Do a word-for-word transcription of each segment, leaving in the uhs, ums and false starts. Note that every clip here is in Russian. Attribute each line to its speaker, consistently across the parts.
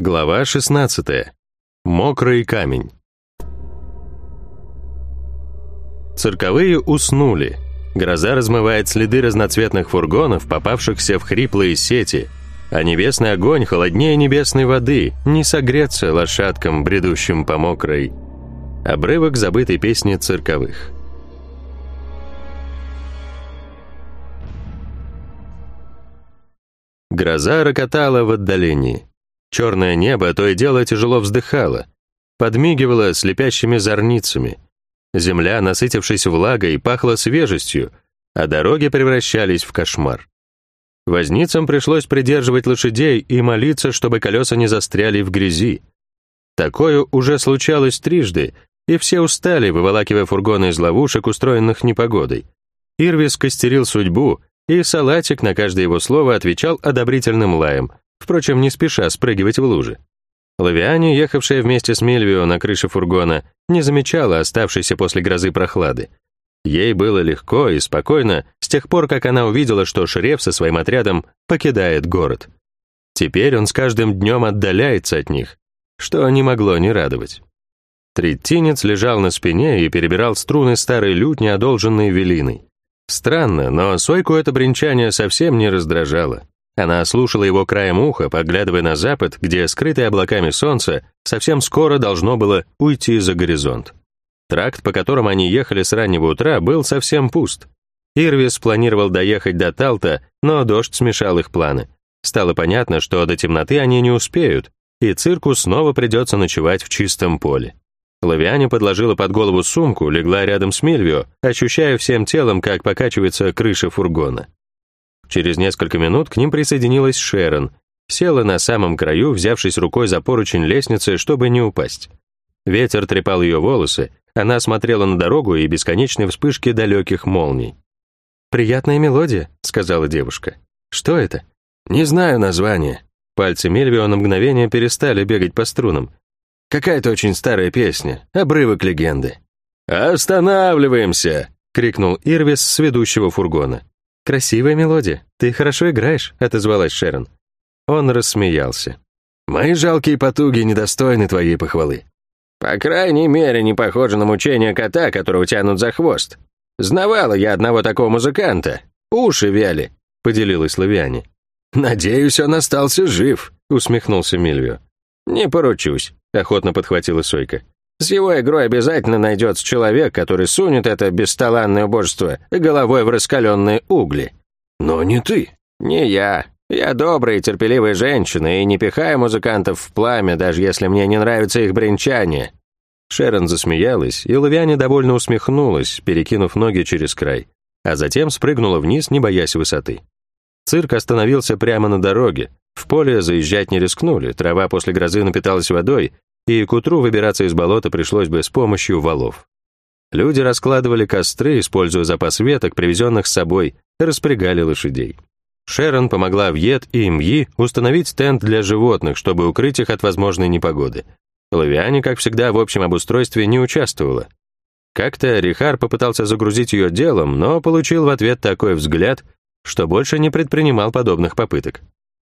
Speaker 1: Глава шестнадцатая. Мокрый камень. Цирковые уснули. Гроза размывает следы разноцветных фургонов, попавшихся в хриплые сети, а небесный огонь холоднее небесной воды, не согреться лошадкам, бредущим по мокрой. Обрывок забытой песни цирковых. Гроза рокотала в отдалении. Черное небо то и дело тяжело вздыхало, подмигивало слепящими зорницами. Земля, насытившись влагой, пахла свежестью, а дороги превращались в кошмар. Возницам пришлось придерживать лошадей и молиться, чтобы колеса не застряли в грязи. Такое уже случалось трижды, и все устали, выволакивая фургоны из ловушек, устроенных непогодой. Ирвис костерил судьбу, и Салатик на каждое его слово отвечал одобрительным лаем, впрочем, не спеша спрыгивать в лужи. Лавиане, ехавшая вместе с Мильвио на крыше фургона, не замечала оставшейся после грозы прохлады. Ей было легко и спокойно с тех пор, как она увидела, что Шреф со своим отрядом покидает город. Теперь он с каждым днем отдаляется от них, что не могло не радовать. Третинец лежал на спине и перебирал струны старой лютни, одолженной Велиной. Странно, но Сойку это бренчание совсем не раздражало. Она слушала его краем уха, поглядывая на запад, где, скрытое облаками солнце, совсем скоро должно было уйти за горизонт. Тракт, по которому они ехали с раннего утра, был совсем пуст. Ирвис планировал доехать до Талта, но дождь смешал их планы. Стало понятно, что до темноты они не успеют, и цирку снова придется ночевать в чистом поле. Лавиане подложила под голову сумку, легла рядом с Мильвио, ощущая всем телом, как покачивается крыша фургона. Через несколько минут к ним присоединилась Шерон, села на самом краю, взявшись рукой за поручень лестницы, чтобы не упасть. Ветер трепал ее волосы, она смотрела на дорогу и бесконечные вспышки далеких молний. «Приятная мелодия», — сказала девушка. «Что это?» «Не знаю названия». Пальцы Мильвио на мгновение перестали бегать по струнам. «Какая-то очень старая песня, обрывок легенды». «Останавливаемся!» — крикнул Ирвис с ведущего фургона. «Красивая мелодия, ты хорошо играешь», — отозвалась Шерон. Он рассмеялся. «Мои жалкие потуги недостойны твоей похвалы». «По крайней мере, не похоже на мучение кота, которого тянут за хвост. Знавала я одного такого музыканта. Уши вяли», — поделилась Лавиане. «Надеюсь, он остался жив», — усмехнулся Мильвио. «Не поручусь», — охотно подхватила Сойка. «С его игрой обязательно найдется человек, который сунет это бесталанное убожество головой в раскаленные угли». «Но не ты». «Не я. Я добрая и терпеливая женщина, и не пихаю музыкантов в пламя, даже если мне не нравится их бренчание». Шерон засмеялась, и Лавиане довольно усмехнулась, перекинув ноги через край, а затем спрыгнула вниз, не боясь высоты. Цирк остановился прямо на дороге. В поле заезжать не рискнули, трава после грозы напиталась водой, и к утру выбираться из болота пришлось бы с помощью валов. Люди раскладывали костры, используя запас веток, привезенных с собой, и распрягали лошадей. Шерон помогла Вьет и Мьи установить тент для животных, чтобы укрыть их от возможной непогоды. Лавиане, как всегда, в общем обустройстве не участвовала. Как-то Рихар попытался загрузить ее делом, но получил в ответ такой взгляд, что больше не предпринимал подобных попыток.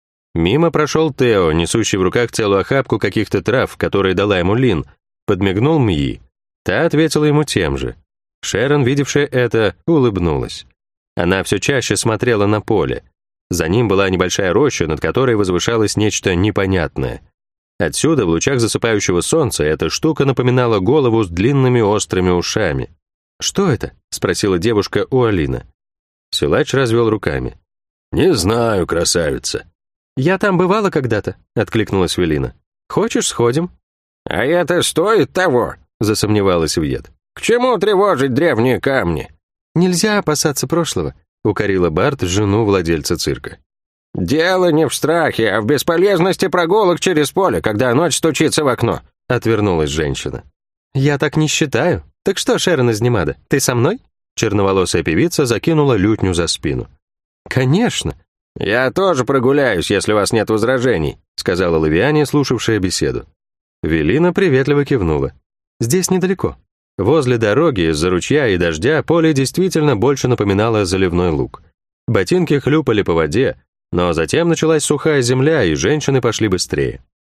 Speaker 1: Мимо прошел Тео, несущий в руках целую охапку каких-то трав, которые дала ему Лин, подмигнул Мьи. Та ответила ему тем же. Шерон, видевшая это, улыбнулась. Она все чаще смотрела на поле. За ним была небольшая роща, над которой возвышалось нечто непонятное. Отсюда, в лучах засыпающего солнца, эта штука напоминала голову с длинными острыми ушами. «Что это?» — спросила девушка у Алина. Силач развел руками. «Не знаю, красавица». «Я там бывала когда-то», — откликнулась Велина. «Хочешь, сходим?»
Speaker 2: «А это стоит того?» —
Speaker 1: засомневалась Вьет.
Speaker 2: «К чему тревожить древние камни?»
Speaker 1: «Нельзя опасаться прошлого», — укорила Барт жену владельца цирка.
Speaker 2: «Дело не в страхе, а в бесполезности прогулок через поле, когда ночь стучится в окно»,
Speaker 1: — отвернулась женщина. «Я так не считаю. Так что, Шерон из Немада, ты со мной?» Черноволосая певица закинула лютню за спину. «Конечно».
Speaker 2: «Я тоже прогуляюсь, если у вас нет возражений»,
Speaker 1: — сказала Лавиане, слушавшая беседу. Велина приветливо кивнула. «Здесь недалеко». Возле дороги, из-за ручья и дождя, поле действительно больше напоминало заливной луг. Ботинки хлюпали по воде, но затем началась сухая земля, и женщины пошли быстрее.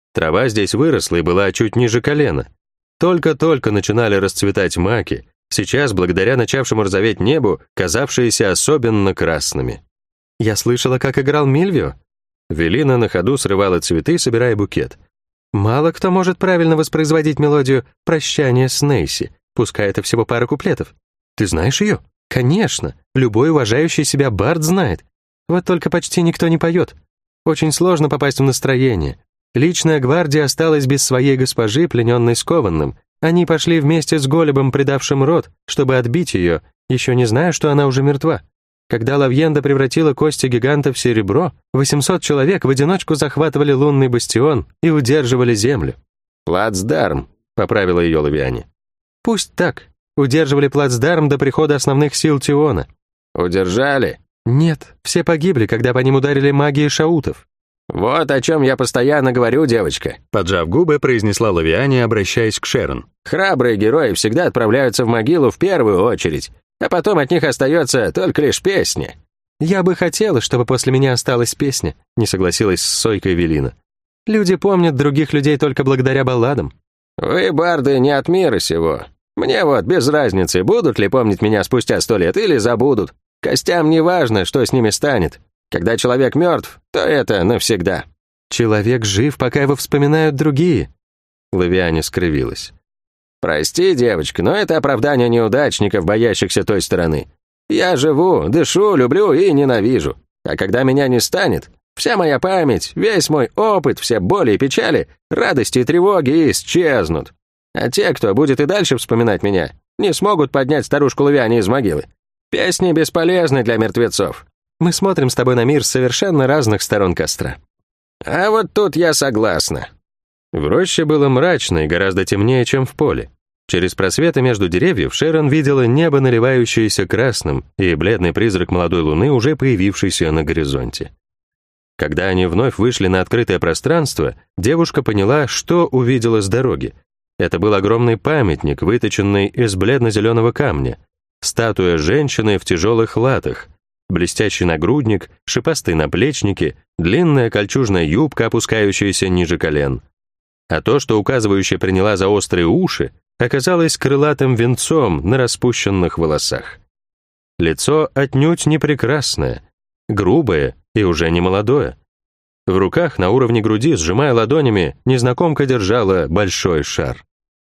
Speaker 1: Трава здесь выросла и была чуть ниже колена. Только-только начинали расцветать маки, сейчас, благодаря начавшему розоветь небу, казавшиеся особенно красными. «Я слышала, как играл Мильвио». Велина на ходу срывала цветы, собирая букет. «Мало кто может правильно воспроизводить мелодию «Прощание с Нейси», пускай это всего пара куплетов. Ты знаешь ее? Конечно, любой уважающий себя бард знает. Вот только почти никто не поет. Очень сложно попасть в настроение. Личная гвардия осталась без своей госпожи, плененной скованным. Они пошли вместе с Голебом, предавшим род, чтобы отбить ее, еще не зная, что она уже мертва. Когда Лавьенда превратила кости гиганта в серебро, восемьсот человек в одиночку захватывали лунный бастион и удерживали землю.
Speaker 2: «Плацдарм», —
Speaker 1: поправила ее Лавиане. «Пусть так. Удерживали плацдарм до прихода основных сил Тиона».
Speaker 2: «Удержали?»
Speaker 1: «Нет, все погибли, когда по ним ударили магии шаутов».
Speaker 2: «Вот о чем я постоянно говорю, девочка», —
Speaker 1: поджав губы, произнесла Лавиане, обращаясь к Шерон.
Speaker 2: «Храбрые герои всегда отправляются в могилу в первую очередь, а потом от них остается только лишь песня».
Speaker 1: «Я бы хотела, чтобы после меня осталась песня», — не согласилась с Сойкой Велина. «Люди помнят других людей только благодаря балладам».
Speaker 2: «Вы, барды, не от мира сего. Мне вот без разницы, будут ли помнить меня спустя сто лет или забудут. Костям не важно, что с ними станет. Когда человек мертв, то это навсегда».
Speaker 1: «Человек жив, пока его вспоминают другие». Лавиане скривилась.
Speaker 2: «Прости, девочка, но это оправдание неудачников, боящихся той стороны. Я живу, дышу, люблю и ненавижу. А когда меня не станет, вся моя память, весь мой опыт, все боли и печали, радости и тревоги исчезнут. А те, кто будет и дальше вспоминать меня, не смогут поднять старушку Лавиане из могилы. Песни бесполезны для мертвецов».
Speaker 1: «Мы смотрим с тобой на мир с совершенно разных сторон костра».
Speaker 2: «А вот тут я согласна».
Speaker 1: В роще было мрачно и гораздо темнее, чем в поле. Через просветы между деревьев Шерон видела небо, наливающееся красным, и бледный призрак молодой луны, уже появившийся на горизонте. Когда они вновь вышли на открытое пространство, девушка поняла, что увидела с дороги. Это был огромный памятник, выточенный из бледно-зеленого камня, статуя женщины в тяжелых латах, блестящий нагрудник, шипастые наплечники, длинная кольчужная юбка, опускающаяся ниже колен. А то, что указывающая приняла за острые уши, оказалось крылатым венцом на распущенных волосах. Лицо отнюдь не прекрасное, грубое и уже не молодое. В руках на уровне груди, сжимая ладонями, незнакомка держала большой шар.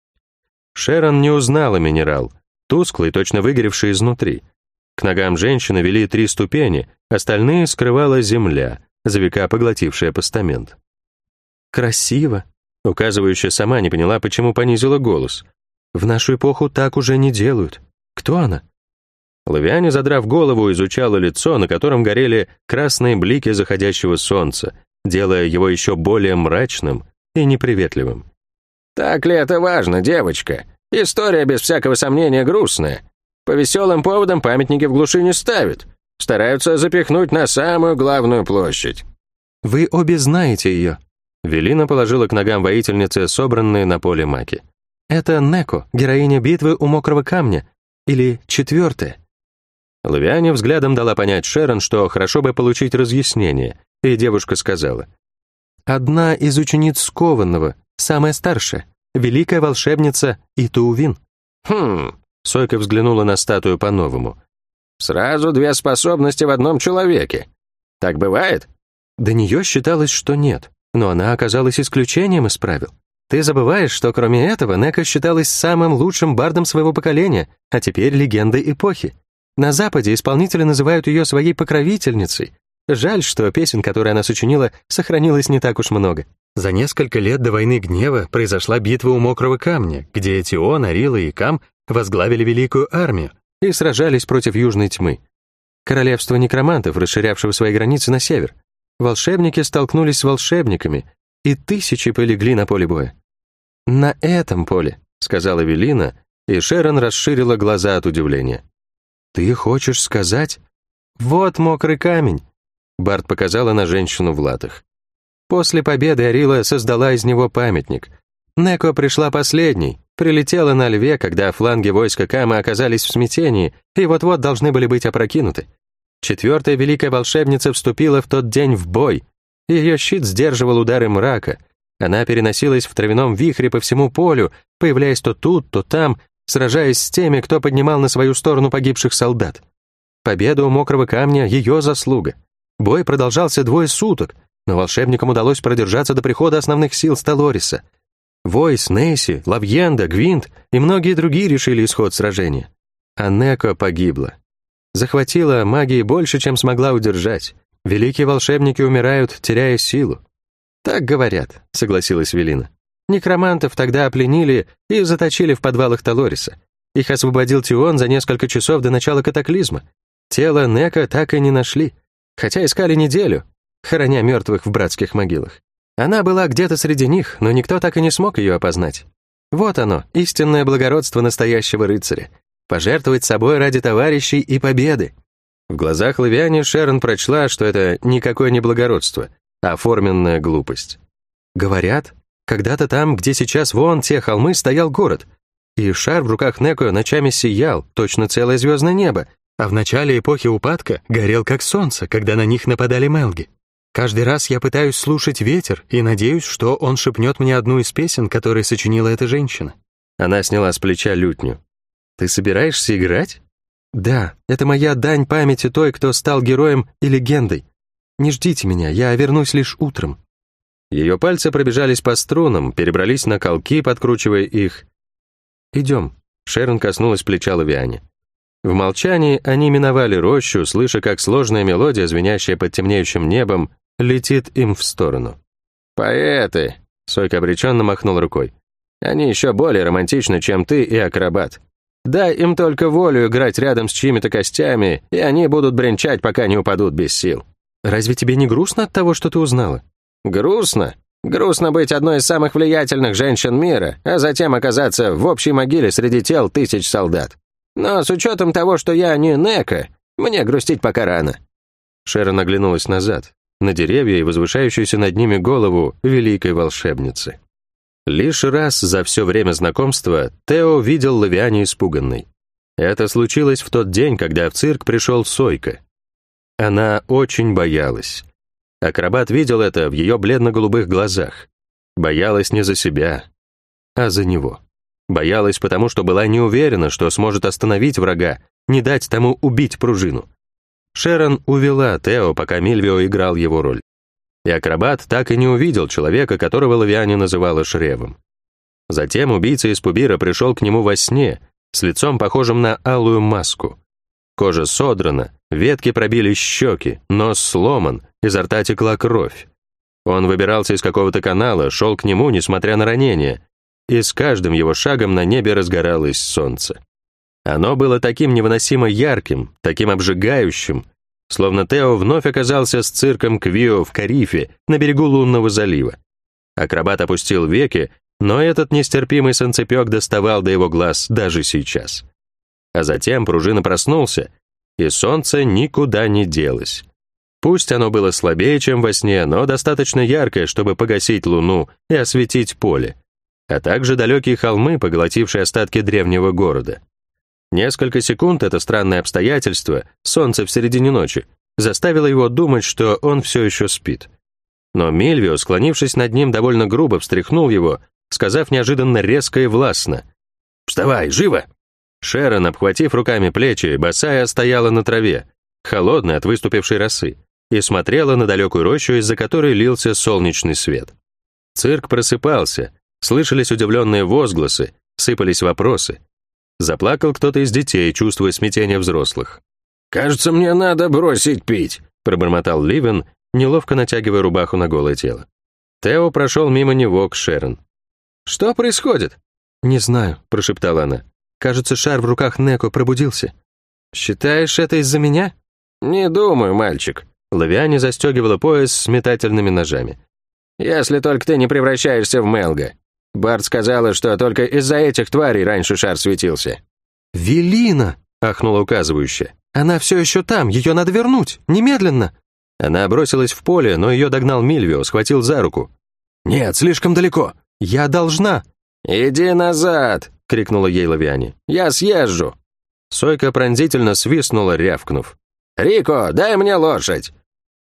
Speaker 1: Шерон не узнала минерал, тусклый, точно выгоревший изнутри. К ногам женщины вели три ступени, остальные скрывала земля, за века поглотившая постамент. «Красиво», — указывающая сама не поняла, почему понизила голос. «В нашу эпоху так уже не делают. Кто она?» Лавиане, задрав голову, изучала лицо, на котором горели красные блики заходящего солнца, делая его еще более мрачным и неприветливым.
Speaker 2: «Так ли это важно, девочка? История, без всякого сомнения, грустная. По веселым поводам памятники в глуши не ставят. Стараются запихнуть на самую главную площадь».
Speaker 1: «Вы обе знаете ее». Велина положила к ногам воительницы собранные на поле маки. «Это Неко, героиня битвы у Мокрого камня. Или четвертая». Лавиане взглядом дала понять Шерон, что хорошо бы получить разъяснение, и девушка сказала. «Одна из учениц Скованного, самая старшая, великая волшебница Итуувин».
Speaker 2: «Хм...»
Speaker 1: Сойка взглянула на статую по-новому.
Speaker 2: «Сразу две способности в одном человеке. Так бывает?»
Speaker 1: До нее считалось, что нет, но она оказалась исключением из правил. Ты забываешь, что кроме этого Неко считалась самым лучшим бардом своего поколения, а теперь легендой эпохи. На Западе исполнители называют ее своей покровительницей. Жаль, что песен, которые она сочинила, сохранилось не так уж много. За несколько лет до войны гнева произошла битва у Мокрого камня, где Тион, Арила и Кам возглавили великую армию и сражались против Южной тьмы. Королевство некромантов, расширявшего свои границы на север. Волшебники столкнулись с волшебниками, и тысячи полегли на поле боя. «На этом поле», — сказала Велина, и Шерон расширила глаза от удивления. «Ты хочешь сказать?» «Вот мокрый камень», — Барт показала на женщину в латах. После победы Арила создала из него памятник. Неко пришла последней, прилетела на льве, когда фланги войска Кама оказались в смятении и вот-вот должны были быть опрокинуты. Четвертая великая волшебница вступила в тот день в бой. Ее щит сдерживал удары мрака. Она переносилась в травяном вихре по всему полю, появляясь то тут, то там, сражаясь с теми, кто поднимал на свою сторону погибших солдат. Победа у мокрого камня — ее заслуга. Бой продолжался двое суток, но волшебникам удалось продержаться до прихода основных сил Сталориса. Войс, Нейси, Лавьенда, Гвинт и многие другие решили исход сражения. А Неко погибла. Захватила магии больше, чем смогла удержать. Великие волшебники умирают, теряя силу. «Так говорят», — согласилась Велина. «Некромантов тогда опленили и заточили в подвалах Талориса. Их освободил Тион за несколько часов до начала катаклизма. Тело Неко так и не нашли, хотя искали неделю, хороня мертвых в братских могилах. Она была где-то среди них, но никто так и не смог ее опознать. Вот оно, истинное благородство настоящего рыцаря. Пожертвовать собой ради товарищей и победы». В глазах Лавиани Шерон прочла, что это никакое не благородство, а форменная глупость. Говорят, когда-то там, где сейчас вон те холмы, стоял город, и шар в руках Неко ночами сиял, точно целое звездное небо, а в начале эпохи упадка горел как солнце, когда на них нападали мелги. Каждый раз я пытаюсь слушать ветер и надеюсь, что он шепнет мне одну из песен, которые сочинила эта женщина. Она сняла с плеча лютню. «Ты собираешься играть?» «Да, это моя дань памяти той, кто стал героем и легендой. Не ждите меня, я вернусь лишь утром». Ее пальцы пробежались по струнам, перебрались на колки, подкручивая их. «Идем», — Шерон коснулась плеча Лавиани. В молчании они миновали рощу, слыша, как сложная мелодия, звенящая под темнеющим небом, летит им в сторону.
Speaker 2: «Поэты», — Сойка обреченно махнул рукой. «Они еще более романтичны, чем ты и акробат. Дай им только волю играть рядом с чьими-то костями, и они будут бренчать, пока не упадут без сил».
Speaker 1: «Разве тебе не грустно от того, что ты узнала?»
Speaker 2: «Грустно? Грустно быть одной из самых влиятельных женщин мира, а затем оказаться в общей могиле среди тел тысяч солдат. Но с учетом того, что я не Неко, мне грустить пока рано».
Speaker 1: Шерон оглянулась назад, на деревья и возвышающуюся над ними голову великой волшебницы. Лишь раз за все время знакомства Тео видел Лавиани испуганной. Это случилось в тот день, когда в цирк пришел Сойка. Она очень боялась. Акробат видел это в ее бледно-голубых глазах. Боялась не за себя, а за него. Боялась потому, что была не уверена, что сможет остановить врага, не дать тому убить пружину. Шерон увела Тео, пока Мильвио играл его роль. И акробат так и не увидел человека, которого Лавиани называла Шревом. Затем убийца из Пубира пришел к нему во сне, с лицом похожим на алую маску. Кожа содрана, ветки пробили щеки, нос сломан, изо рта текла кровь. Он выбирался из какого-то канала, шел к нему, несмотря на ранение, и с каждым его шагом на небе разгоралось солнце. Оно было таким невыносимо ярким, таким обжигающим, словно Тео вновь оказался с цирком Квио в Карифе, на берегу лунного залива. Акробат опустил веки, но этот нестерпимый солнцепек доставал до его глаз даже сейчас. А затем пружина проснулся, и солнце никуда не делось. Пусть оно было слабее, чем во сне, но достаточно яркое, чтобы погасить луну и осветить поле, а также далекие холмы, поглотившие остатки древнего города. Несколько секунд это странное обстоятельство, солнце в середине ночи, заставило его думать, что он все еще спит. Но Мильвио, склонившись над ним, довольно грубо встряхнул его, сказав неожиданно резко и властно: «Вставай, живо!» Шерон, обхватив руками плечи, босая стояла на траве, холодная от выступившей росы, и смотрела на далекую рощу, из-за которой лился солнечный свет. Цирк просыпался, слышались удивленные возгласы, сыпались вопросы. Заплакал кто-то из детей, чувствуя смятение взрослых.
Speaker 2: «Кажется, мне надо бросить пить», — пробормотал Ливен, неловко натягивая рубаху на голое тело.
Speaker 1: Тео прошел мимо него к Шерон. «Что происходит?» «Не знаю», — прошептала она. «Кажется, шар в руках Неко пробудился». «Считаешь, это из-за меня?»
Speaker 2: «Не думаю, мальчик».
Speaker 1: Лавиани застегивала пояс с метательными ножами.
Speaker 2: «Если только ты не превращаешься в Мелга. Барт сказала, что только из-за этих тварей раньше шар светился».
Speaker 1: «Велина!» — ахнула указывающая. «Она все еще там, ее надо вернуть, немедленно!» Она бросилась в поле, но ее догнал Мильвио, схватил за руку. «Нет, слишком далеко! Я должна!»
Speaker 2: «Иди назад!» — крикнула ей Лавиани. «Я съезжу!»
Speaker 1: Сойка пронзительно свистнула, рявкнув.
Speaker 2: «Рико, дай мне лошадь!»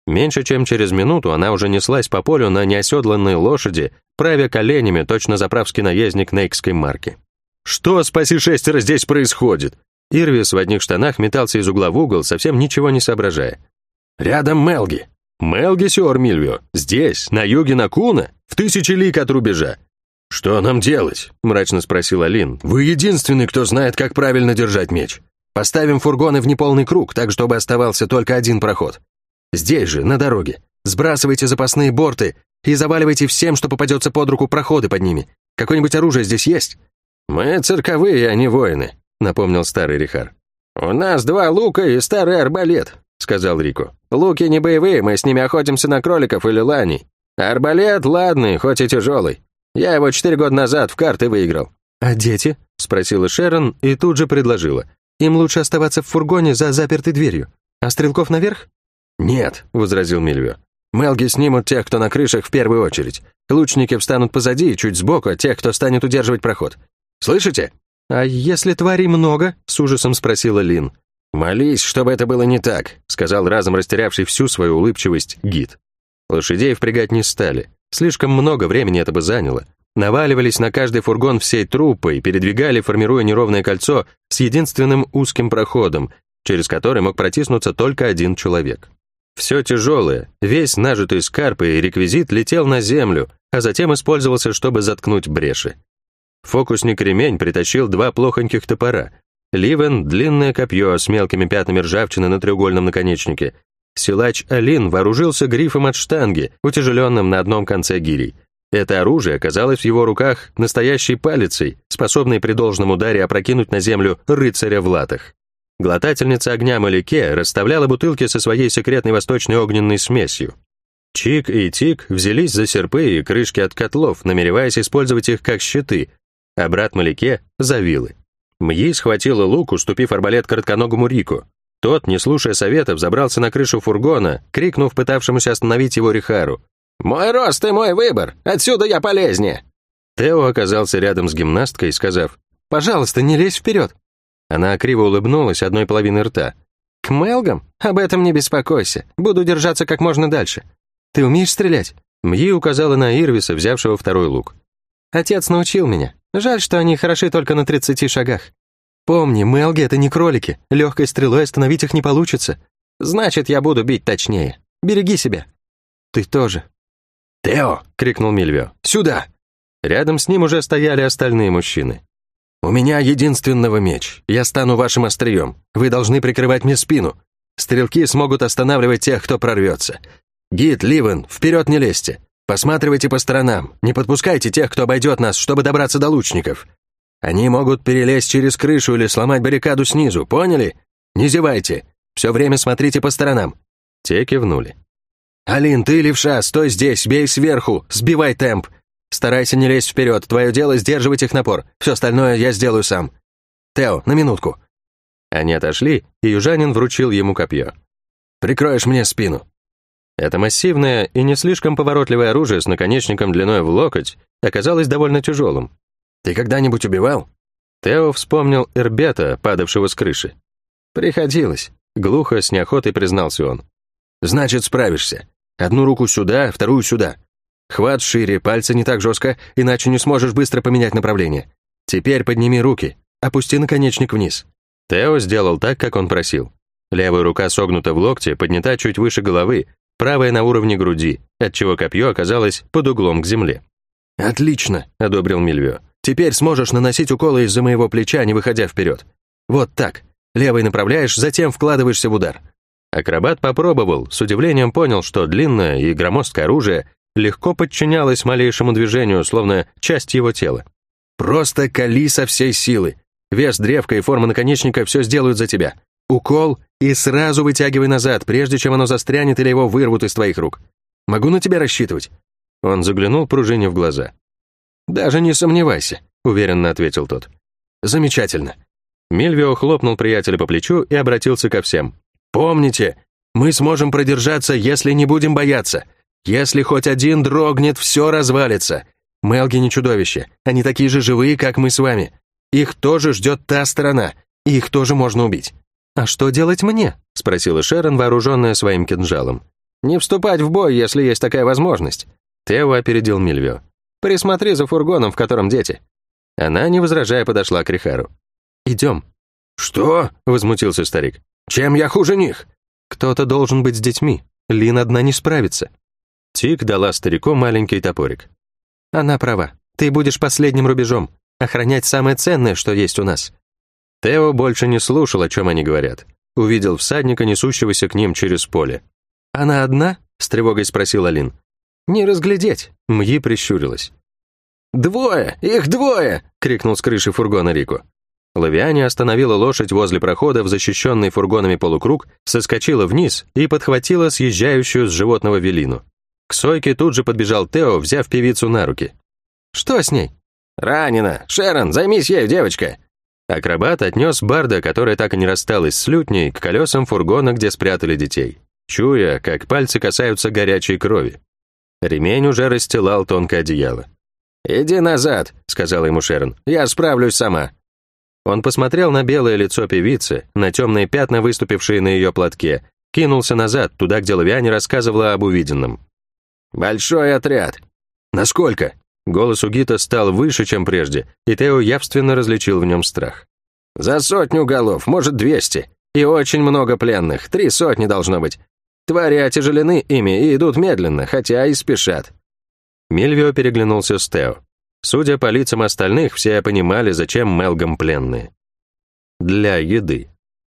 Speaker 1: Меньше чем через минуту она уже неслась по полю на неоседланной лошади, правя коленями, точно заправский наездник нейкской марки. «Что, спаси шестеро, здесь происходит?» Ирвис в одних штанах метался из угла в угол, совсем ничего не соображая. «Рядом Мелги». «Мелги, сёр Мильвио? Здесь, на юге Накуна? В тысячи лиг от рубежа». «Что нам делать?» — мрачно спросил Алин. «Вы единственный, кто знает, как правильно держать меч. Поставим фургоны в неполный круг, так, чтобы оставался только один проход. Здесь же, на дороге. Сбрасывайте запасные борты и заваливайте всем, что попадется под руку, проходы под ними. Какое-нибудь оружие здесь есть?» «Мы цирковые, а не воины», — напомнил старый Рихар. «У нас два лука и старый арбалет», — сказал Рико. «Луки не боевые, мы с ними охотимся на кроликов или ланей. Арбалет ладный, хоть и тяжелый. Я его четыре года назад в карты выиграл». «А дети?» — спросила Шерон и тут же предложила. «Им лучше оставаться в фургоне за запертой дверью. А стрелков наверх?» «Нет», — возразил Мильвио. «Мелги снимут тех, кто на крышах, в первую очередь. Лучники встанут позади и чуть сбоку от тех, кто станет удерживать проход. Слышите?» «А если тварей много?» — с ужасом спросила Лин. «Молись, чтобы это было не так», — сказал разом растерявший всю свою улыбчивость гид. Лошадей впрягать не стали. Слишком много времени это бы заняло. Наваливались на каждый фургон всей труппой, передвигали, формируя неровное кольцо с единственным узким проходом, через который мог протиснуться только один человек. Все тяжелое, весь нажитый скарб и реквизит летел на землю, а затем использовался, чтобы заткнуть бреши. Фокусник-ремень притащил два плохоньких топора. Ливен — длинное копье с мелкими пятнами ржавчины на треугольном наконечнике. Силач Алин вооружился грифом от штанги, утяжеленным на одном конце гирей. Это оружие оказалось в его руках настоящей палицей, способной при должном ударе опрокинуть на землю рыцаря в латах. Глотательница огня Малике расставляла бутылки со своей секретной восточной огненной смесью. Чик и Тик взялись за серпы и крышки от котлов, намереваясь использовать их как щиты, а брат Малике — за вилы. Мьи схватила лук, уступив арбалет коротконогому Рику. Тот, не слушая советов, забрался на крышу фургона, крикнув пытавшемуся остановить его Рихару: «Мой рост и мой выбор! Отсюда я полезнее!» Тео оказался рядом с гимнасткой, сказав: «Пожалуйста, не лезь вперед!» Она криво улыбнулась одной половиной рта. «К Мелгам? Об этом не беспокойся. Буду держаться как можно дальше. Ты умеешь стрелять?» Мьи указала на Ирвиса, взявшего второй лук. «Отец научил меня. Жаль, что они хороши только на тридцати шагах. Помни, Мелги — это не кролики. Легкой стрелой остановить их не получится. Значит, я буду бить точнее. Береги себя». «Ты тоже». «Тео!» — крикнул Мильвио. «Сюда!» Рядом с ним уже стояли остальные мужчины. «У меня единственного меч. Я стану вашим острием. Вы должны прикрывать мне спину. Стрелки смогут останавливать тех, кто прорвется. Гид, Ливен, вперед не лезьте. Посматривайте по сторонам. Не подпускайте тех, кто обойдет нас, чтобы добраться до лучников. Они могут перелезть через крышу или сломать баррикаду снизу, поняли? Не зевайте. Все время смотрите по сторонам». Те кивнули. «Алин, ты, левша, стой здесь, бей сверху, сбивай темп. Старайся не лезть вперед, твое дело сдерживать их напор. Все остальное я сделаю сам. Тео, на минутку». Они отошли, и южанин вручил ему копье. «Прикроешь мне спину». Это массивное и не слишком поворотливое оружие с наконечником длиной в локоть оказалось довольно тяжелым. «Ты когда-нибудь убивал?» Тео вспомнил Эрбета, падавшего с крыши. «Приходилось», — глухо, с неохотой признался он. «Значит, справишься. Одну руку сюда, вторую сюда. Хват шире, пальцы не так жестко, иначе не сможешь быстро поменять направление. Теперь подними руки, опусти наконечник вниз». Тео сделал так, как он просил. Левая рука согнута в локте, поднята чуть выше головы, правая на уровне груди, отчего копье оказалось под углом к земле. «Отлично», — одобрил Мильвио. «Теперь сможешь наносить уколы из-за моего плеча, не выходя вперед. Вот так. Левой направляешь, затем вкладываешься в удар». Акробат попробовал, с удивлением понял, что длинное и громоздкое оружие легко подчинялось малейшему движению, словно часть его тела. «Просто кали со всей силы. Вес древка и форма наконечника все сделают за тебя. Укол и сразу вытягивай назад, прежде чем оно застрянет или его вырвут из твоих рук. Могу на тебя рассчитывать?» Он заглянул пружине в глаза. «Даже не сомневайся», — уверенно ответил тот. «Замечательно». Мильвио хлопнул приятеля по плечу и обратился ко всем. «Помните, мы сможем продержаться, если не будем бояться. Если хоть один дрогнет, все развалится. Мелги не чудовища, они такие же живые, как мы с вами. Их тоже ждет та сторона, и их тоже можно убить». «А что делать мне?» — спросила Шерон, вооруженная своим кинжалом.
Speaker 2: Не вступать в бой, если есть такая возможность».
Speaker 1: Тео опередил Мильвио.
Speaker 2: «Присмотри за фургоном, в котором дети».
Speaker 1: Она, не возражая, подошла к Рихару. «Идем».
Speaker 2: «Что?» — возмутился старик. «Чем я хуже них?»
Speaker 1: «Кто-то должен быть с детьми. Лин одна не справится». Тик дала старику маленький топорик. «Она права. Ты будешь последним рубежом. Охранять самое ценное, что есть у нас». Тео больше не слушал, о чем они говорят. Увидел всадника, несущегося к ним через поле. «Она одна?» — с тревогой спросила Лин. «Не разглядеть», — Мьи прищурилась.
Speaker 2: «Двое! Их двое!» — крикнул с крыши фургона Рико.
Speaker 1: Лавиане остановила лошадь возле прохода в защищенный фургонами полукруг, соскочила вниз и подхватила съезжающую с животного Велину. К Сойке тут же подбежал Тео, взяв певицу на руки. «Что с ней?»
Speaker 2: «Ранена! Шерон, займись ею, девочка!»
Speaker 1: Акробат отнес Барда, которая так и не рассталась с лютней, к колесам фургона, где спрятали детей, чуя, как пальцы касаются горячей крови. Ремень уже расстилал тонкое одеяло.
Speaker 2: «Иди назад», — сказала ему Шерон, — «я справлюсь сама».
Speaker 1: Он посмотрел на белое лицо певицы, на темные пятна, выступившие на ее платке, кинулся назад, туда, где Лавиане рассказывала об увиденном.
Speaker 2: «Большой отряд».
Speaker 1: «Насколько?» Голос у Гита стал выше, чем прежде, и Тео явственно различил в нем страх.
Speaker 2: «За сотню голов, может, двести. И очень много пленных, три сотни должно быть. Твари отяжелены ими и идут медленно, хотя и спешат».
Speaker 1: Мильвио переглянулся с Тео. Судя по лицам остальных, все понимали, зачем Мелгам пленные. Для еды.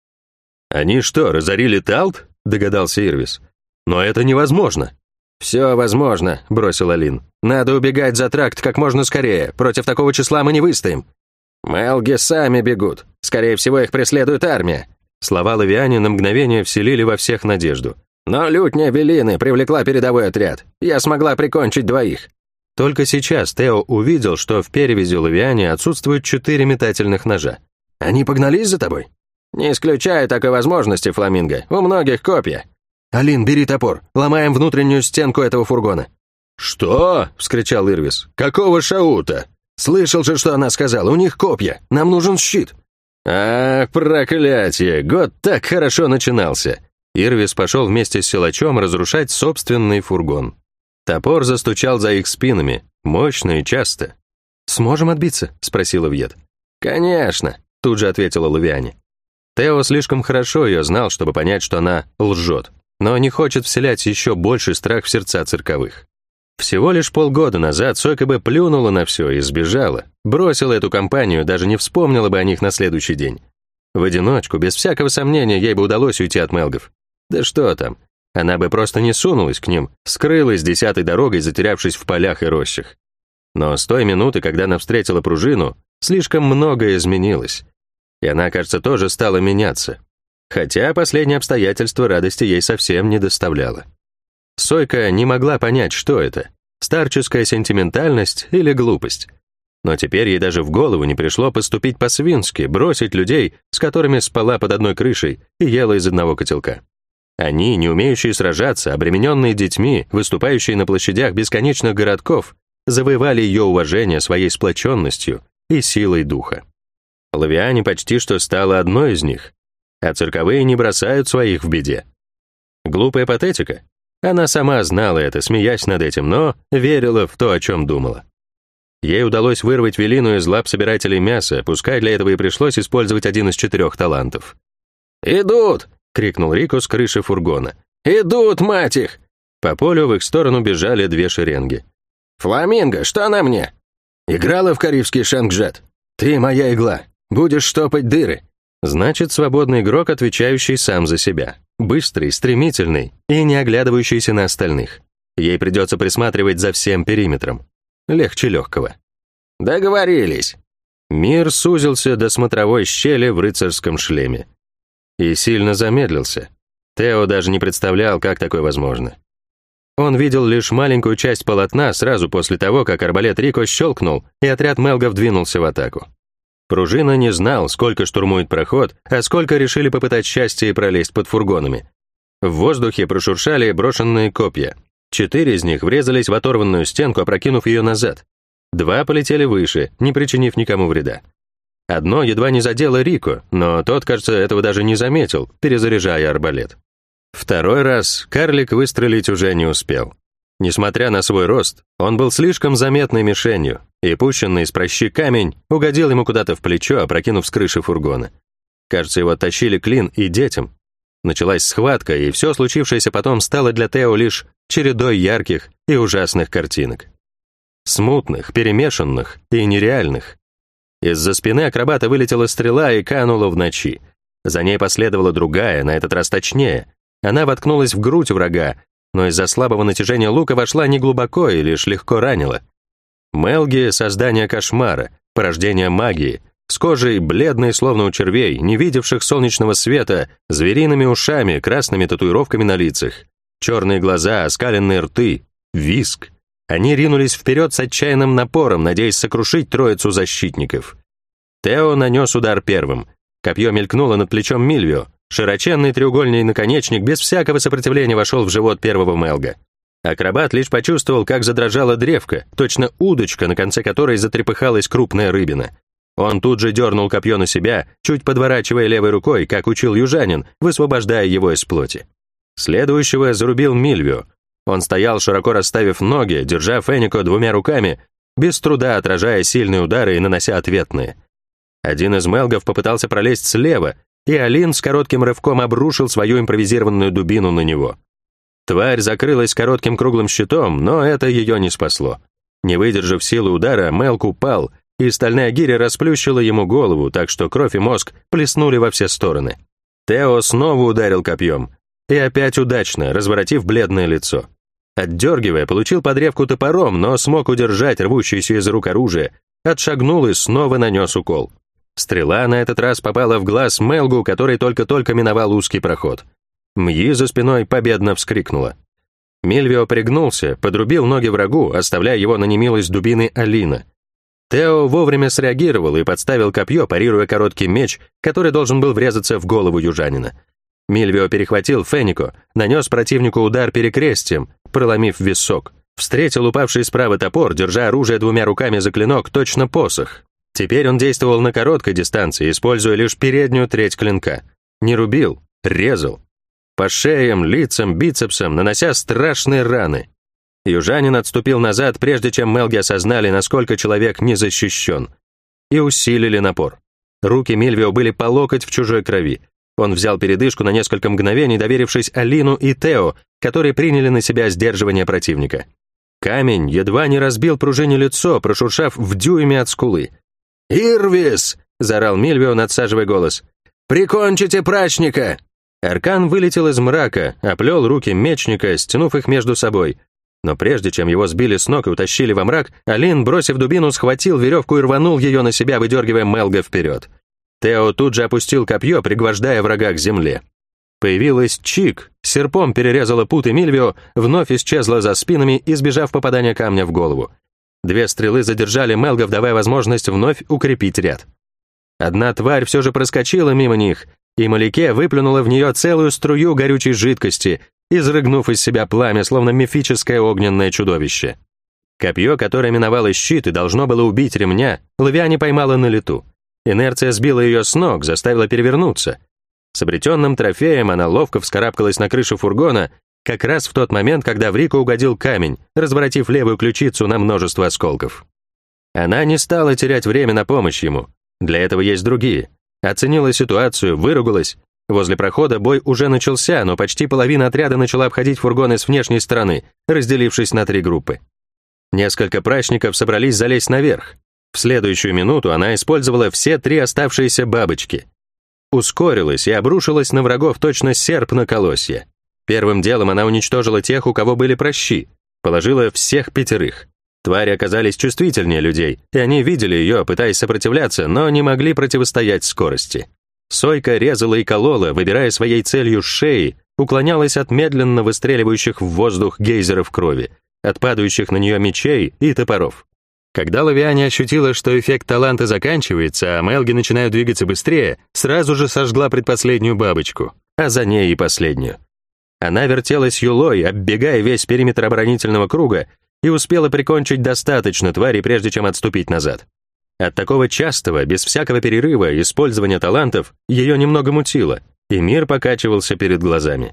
Speaker 1: «Они что, разорили Талт?» — догадался Ирвис. «Но это невозможно».
Speaker 2: «Все возможно», — бросила Лин. «Надо убегать за тракт как можно скорее. Против такого числа мы не выстоим». «Мелги сами бегут. Скорее всего, их преследует армия».
Speaker 1: Слова Лавиане на мгновение вселили во всех надежду.
Speaker 2: «Но лютня Велины привлекла передовой отряд. Я смогла прикончить двоих».
Speaker 1: Только сейчас Тео увидел, что в перевязи Лавиане отсутствуют четыре метательных ножа.
Speaker 2: «Они погнались за тобой?» «Не исключаю такой возможности, Фламинго. У многих копья».
Speaker 1: «Алин, бери топор. Ломаем внутреннюю стенку этого фургона».
Speaker 2: «Что?» — вскричал Ирвис. «Какого шаута?»
Speaker 1: «Слышал же, что она сказала. У них копья. Нам нужен щит».
Speaker 2: «Ах, проклятие! Год так хорошо начинался!»
Speaker 1: Ирвис пошел вместе с силачом разрушать собственный фургон. Топор застучал за их спинами, мощно и часто. «Сможем отбиться?» — спросила Вьет.
Speaker 2: «Конечно», —
Speaker 1: тут же ответила Лавиане. Тео слишком хорошо ее знал, чтобы понять, что она лжет, но не хочет вселять еще больше страх в сердца цирковых. Всего лишь полгода назад Сойка бы плюнула на все и сбежала, бросила эту компанию, даже не вспомнила бы о них на следующий день. В одиночку, без всякого сомнения, ей бы удалось уйти от Мелгов. Да что там, она бы просто не сунулась к ним, скрылась десятой дорогой, затерявшись в полях и рощах. Но с той минуты, когда она встретила пружину, слишком многое изменилось. И она, кажется, тоже стала меняться. Хотя последнее обстоятельство радости ей совсем не доставляло. Сойка не могла понять, что это — старческая сентиментальность или глупость. Но теперь ей даже в голову не пришло поступить по-свински, бросить людей, с которыми спала под одной крышей и ела из одного котелка. Они, не умеющие сражаться, обремененные детьми, выступающие на площадях бесконечных городков, завоевали ее уважение своей сплоченностью и силой духа. Лавиане почти что стала одной из них, а цирковые не бросают своих в беде. Глупая патетика? Она сама знала это, смеясь над этим, но верила в то, о чем думала. Ей удалось вырвать Велину из лап собирателей мяса, пускай для этого и пришлось использовать один из четырех талантов.
Speaker 2: «Идут!» — крикнул Рико с крыши фургона. «Идут, мать их!»
Speaker 1: По полю в их сторону бежали две шеренги.
Speaker 2: «Фламинго, что на мне?»
Speaker 1: «Играла в карибский шангжет. Ты моя игла. Будешь штопать дыры». Значит, свободный игрок, отвечающий сам за себя. Быстрый, стремительный и не оглядывающийся на остальных. Ей придется присматривать за всем периметром. Легче легкого.
Speaker 2: «Договорились».
Speaker 1: Мир сузился до смотровой щели в рыцарском шлеме. И сильно замедлился. Тео даже не представлял, как такое возможно. Он видел лишь маленькую часть полотна сразу после того, как арбалет Рико щелкнул, и отряд Мелгов двинулся в атаку. Пружина не знал, сколько штурмует проход, а сколько решили попытать счастье и пролезть под фургонами. В воздухе прошуршали брошенные копья. Четыре из них врезались в оторванную стенку, опрокинув ее назад. Два полетели выше, не причинив никому вреда. Одно едва не задело Рико, но тот, кажется, этого даже не заметил, перезаряжая арбалет. Второй раз карлик выстрелить уже не успел. Несмотря на свой рост, он был слишком заметной мишенью, и пущенный из прощи камень угодил ему куда-то в плечо, опрокинув с крыши фургона. Кажется, его тащили Клин и детям. Началась схватка, и все случившееся потом стало для Тео лишь чередой ярких и ужасных картинок. Смутных, перемешанных и нереальных. Из-за спины акробата вылетела стрела и канула в ночи. За ней последовала другая, на этот раз точнее. Она воткнулась в грудь врага, но из-за слабого натяжения лука вошла неглубоко и лишь легко ранила. Мелги — создание кошмара, порождение магии, с кожей бледной, словно у червей, не видевших солнечного света, звериными ушами, красными татуировками на лицах, черные глаза, оскаленные рты, визг. Они ринулись вперед с отчаянным напором, надеясь сокрушить троицу защитников. Тео нанес удар первым. Копье мелькнуло над плечом Мильвио. Широченный треугольный наконечник без всякого сопротивления вошел в живот первого Мелга. Акробат лишь почувствовал, как задрожала древко, точно удочка, на конце которой затрепыхалась крупная рыбина. Он тут же дернул копье на себя, чуть подворачивая левой рукой, как учил южанин, высвобождая его из плоти. Следующего зарубил Мильвио. Он стоял, широко расставив ноги, держа Фенико двумя руками, без труда отражая сильные удары и нанося ответные. Один из Мелгов попытался пролезть слева, и Алин с коротким рывком обрушил свою импровизированную дубину на него. Тварь закрылась коротким круглым щитом, но это ее не спасло. Не выдержав силы удара, Мелк упал, и стальная гиря расплющила ему голову, так что кровь и мозг плеснули во все стороны. Тео снова ударил копьем, и опять удачно, разворотив бледное лицо. Отдергивая, получил под древку топором, но смог удержать рвущееся из рук оружие, отшагнул и снова нанес укол. Стрела на этот раз попала в глаз Мелгу, который только-только миновал узкий проход. Мьи за спиной победно вскрикнула. Мильвио пригнулся, подрубил ноги врагу, оставляя его на немилость дубины Алина. Тео вовремя среагировал и подставил копье, парируя короткий меч, который должен был врезаться в голову южанина. Мильвио перехватил Фенико, нанес противнику удар перекрестием, проломив висок. Встретил упавший справа топор, держа оружие двумя руками за клинок, точно посох. Теперь он действовал на короткой дистанции, используя лишь переднюю треть клинка. Не рубил, резал. По шеям, лицам, бицепсам, нанося страшные раны. Южанин отступил назад, прежде чем Мелги осознали, насколько человек не защищен. И усилили напор. Руки Мильвио были по локоть в чужой крови. Он взял передышку на несколько мгновений, доверившись Алину и Тео, которые приняли на себя сдерживание противника. Камень едва не разбил пружине лицо, прошуршав в дюйме от скулы. «Ирвис!» — заорал Мильвио, надсаживая голос. «Прикончите прачника!» Аркан вылетел из мрака, оплел руки мечника, стянув их между собой. Но прежде чем его сбили с ног и утащили во мрак, Алин, бросив дубину, схватил веревку и рванул ее на себя, выдергивая Мелга вперед. Тео тут же опустил копье, пригвождая врага к земле. Появилась Чик, серпом перерезала путы Мильвио, вновь исчезла за спинами, избежав попадания камня в голову. Две стрелы задержали Мелгов, давая возможность вновь укрепить ряд. Одна тварь все же проскочила мимо них, и Малике выплюнула в нее целую струю горючей жидкости, изрыгнув из себя пламя, словно мифическое огненное чудовище. Копье, которое миновало щит и должно было убить ремня, Лавиане поймала на лету. Инерция сбила ее с ног, заставила перевернуться. С обретенным трофеем она ловко вскарабкалась на крышу фургона, как раз в тот момент, когда в Рико угодил камень, разворотив левую ключицу на множество осколков. Она не стала терять время на помощь ему. Для этого есть другие. Оценила ситуацию, выругалась. Возле прохода бой уже начался, но почти половина отряда начала обходить фургоны с внешней стороны, разделившись на три группы. Несколько прачников собрались залезть наверх. В следующую минуту она использовала все три оставшиеся бабочки. Ускорилась и обрушилась на врагов точно серп на колосье. Первым делом она уничтожила тех, у кого были пращи, положила всех пятерых. Твари оказались чувствительнее людей, и они видели ее, пытаясь сопротивляться, но не могли противостоять скорости. Сойка резала и колола, выбирая своей целью шеи, уклонялась от медленно выстреливающих в воздух гейзеров крови, от падающих на нее мечей и топоров. Когда Лавиане ощутила, что эффект таланта заканчивается, а Мелги начинают двигаться быстрее, сразу же сожгла предпоследнюю бабочку, а за ней и последнюю. Она вертелась юлой, оббегая весь периметр оборонительного круга, и успела прикончить достаточно тварей, прежде чем отступить назад. От такого частого, без всякого перерыва, использования талантов ее немного мутило, и мир покачивался перед глазами.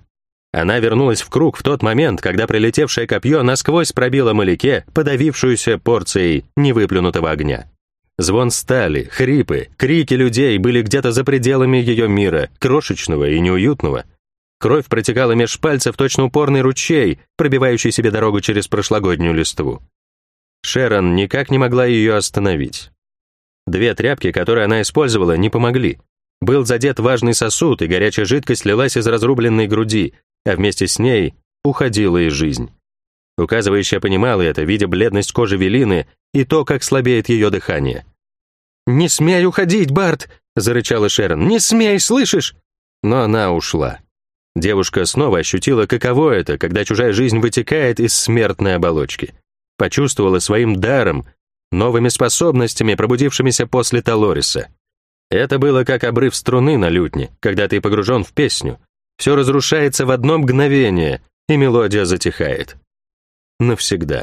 Speaker 1: Она вернулась в круг в тот момент, когда прилетевшее копье насквозь пробило Малике, подавившуюся порцией невыплюнутого огня. Звон стали, хрипы, крики людей были где-то за пределами ее мира, крошечного и неуютного. Кровь протекала меж пальцев точно упорный ручей, пробивающий себе дорогу через прошлогоднюю листву. Шерон никак не могла ее остановить. Две тряпки, которые она использовала, не помогли. Был задет важный сосуд, и горячая жидкость лилась из разрубленной груди, а вместе с ней уходила и жизнь. Указывающая понимала это, видя бледность кожи Велины и то, как слабеет ее дыхание. «Не смей уходить, Барт!» — зарычала Шерон. «Не смей, слышишь?» Но она ушла. Девушка снова ощутила, каково это, когда чужая жизнь вытекает из смертной оболочки. Почувствовала своим даром, новыми способностями, пробудившимися после Талориса. Это было как обрыв струны на лютне, когда ты погружен в песню. Все разрушается в одно мгновение, и мелодия затихает. Навсегда.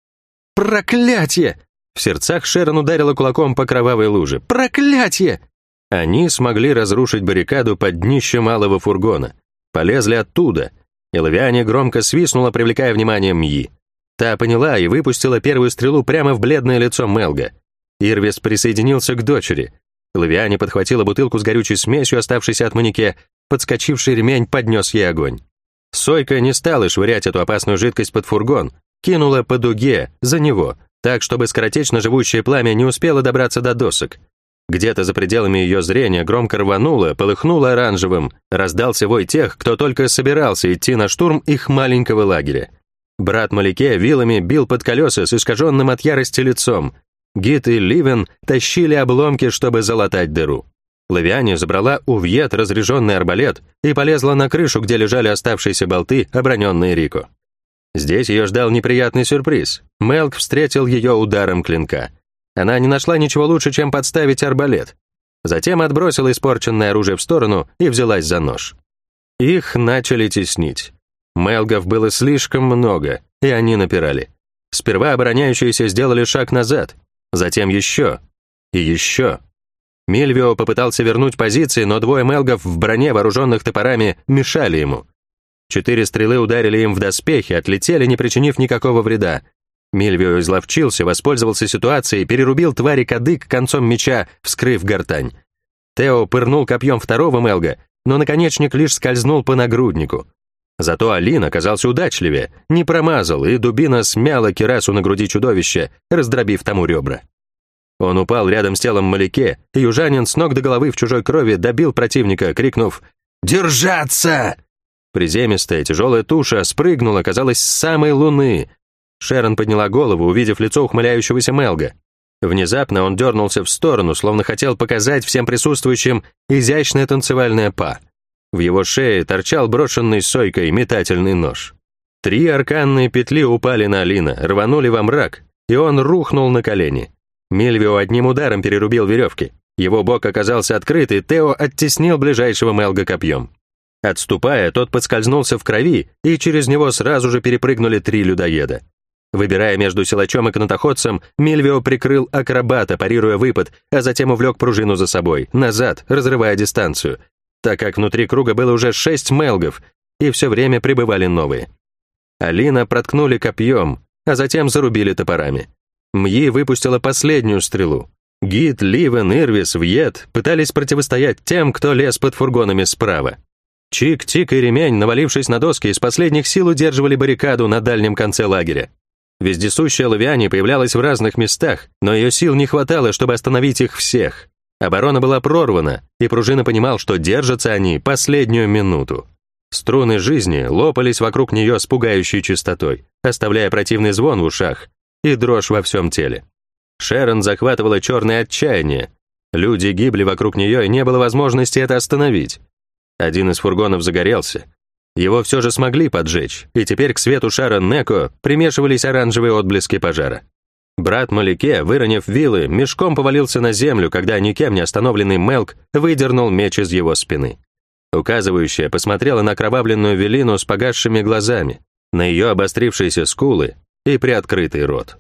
Speaker 1: «Проклятье!» В сердцах Шерон ударила кулаком по кровавой луже. «Проклятье!» Они смогли разрушить баррикаду под днищем малого фургона. Полезли оттуда, и Лавиане громко свистнула, привлекая внимание Мьи. Та поняла и выпустила первую стрелу прямо в бледное лицо Мелга. Ирвис присоединился к дочери. Лавиане подхватила бутылку с горючей смесью, оставшейся от Манике, подскочивший ремень поднес ей огонь. Сойка не стала швырять эту опасную жидкость под фургон, кинула по дуге, за него, так, чтобы скоротечно живущее пламя не успело добраться до досок. Где-то за пределами ее зрения громко рвануло, полыхнуло оранжевым, раздался вой тех, кто только собирался идти на штурм их маленького лагеря. Брат Малике вилами бил под колеса с искаженным от ярости лицом. Гит и Ливен тащили обломки, чтобы залатать дыру. Лавиане забрала у Вьет разряженный арбалет и полезла на крышу, где лежали оставшиеся болты, оброненные Рико. Здесь ее ждал неприятный сюрприз. Мелк встретил ее ударом клинка. Она не нашла ничего лучше, чем подставить арбалет. Затем отбросила испорченное оружие в сторону и взялась за нож. Их начали теснить. Мелгов было слишком много, и они напирали. Сперва обороняющиеся сделали шаг назад, затем еще и еще. Мильвио попытался вернуть позиции, но двое мелгов в броне, вооруженных топорами, мешали ему. Четыре стрелы ударили им в доспехи, отлетели, не причинив никакого вреда. Мильвио изловчился, воспользовался ситуацией, перерубил твари кадык концом меча, вскрыв гортань. Тео пырнул копьем второго мелга, но наконечник лишь скользнул по нагруднику. Зато Алин оказался удачливее, не промазал, и дубина смяла кирасу на груди чудовища, раздробив тому ребра. Он упал рядом с телом Малике, и южанин с ног до головы в чужой крови добил противника, крикнув «Держаться!». Приземистая тяжелая туша спрыгнула, казалось, с самой луны. Шерон подняла голову, увидев лицо ухмыляющегося Мелга. Внезапно он дернулся в сторону, словно хотел показать всем присутствующим изящное танцевальное па. В его шее торчал брошенный сойкой метательный нож. Три арканные петли упали на Алина, рванули во мрак, и он рухнул на колени. Мильвио одним ударом перерубил веревки. Его бок оказался открыт, и Тео оттеснил ближайшего Мелга копьем. Отступая, тот подскользнулся в крови, и через него сразу же перепрыгнули три людоеда. Выбирая между силачом и канатоходцем, Мильвио прикрыл акробата, парируя выпад, а затем увлек пружину за собой, назад, разрывая дистанцию, так как внутри круга было уже шесть мелгов, и все время прибывали новые. Алина проткнули копьем, а затем зарубили топорами. Мьи выпустила последнюю стрелу. Гид, Ливен, Ирвис, Вьет пытались противостоять тем, кто лез под фургонами справа. Чик, Тик и Ремень, навалившись на доски, из последних сил удерживали баррикаду на дальнем конце лагеря. Вездесущая Лавиане появлялась в разных местах, но ее сил не хватало, чтобы остановить их всех. Оборона была прорвана, и Пружина понимал, что держатся они последнюю минуту. Струны жизни лопались вокруг нее с пугающей частотой, оставляя противный звон в ушах и дрожь во всем теле. Шерон захватывала черное отчаяние. Люди гибли вокруг нее, и не было возможности это остановить. Один из фургонов загорелся. Его все же смогли поджечь, и теперь к свету шара Неко примешивались оранжевые отблески пожара. Брат Малике, выронив вилы, мешком повалился на землю, когда никем не остановленный Мелк выдернул меч из его спины. Указывающая посмотрела на окровавленную Велину с погасшими глазами, на ее обострившиеся скулы и приоткрытый рот.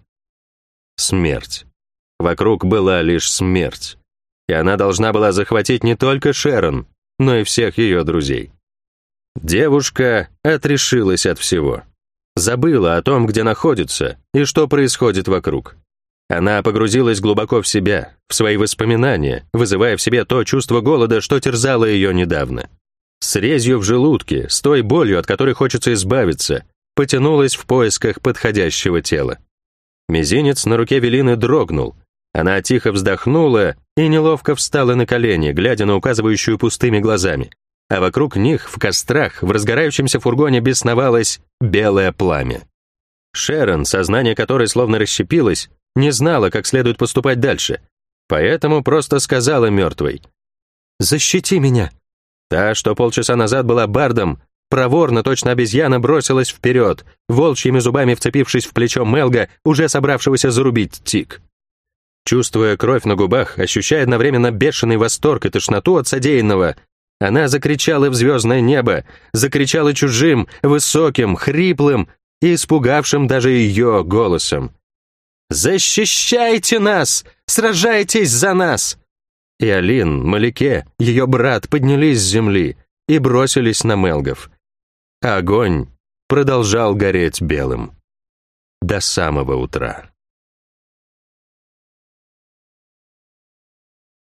Speaker 1: Смерть. Вокруг была лишь смерть. И она должна была захватить не только Шерон, но и всех ее друзей. Девушка отрешилась от всего. Забыла о том, где находится и что происходит вокруг. Она погрузилась глубоко в себя, в свои воспоминания, вызывая в себе то чувство голода, что терзало ее недавно. С резью в желудке, с той болью, от которой хочется избавиться, потянулась в поисках подходящего тела. Мизинец на руке Велины дрогнул. Она тихо вздохнула и неловко встала на колени, глядя на указывающую пустыми глазами. А вокруг них, в кострах, в разгорающемся фургоне бесновалось белое пламя. Шерон, сознание которой словно расщепилось, не знала, как следует поступать дальше, поэтому просто сказала мертвой: «Защити меня». Та, что полчаса назад была бардом, проворно, точно обезьяна, бросилась вперед, волчьими зубами вцепившись в плечо Мелга, уже собравшегося зарубить Тик. Чувствуя кровь на губах, ощущая одновременно бешеный восторг и тошноту от содеянного, она закричала в звездное небо, закричала чужим, высоким, хриплым и испугавшим даже ее голосом: «Защищайте нас! Сражайтесь за нас!» И Алин, Малике, ее брат поднялись с земли и бросились на Мелгов. Огонь продолжал гореть белым до самого утра.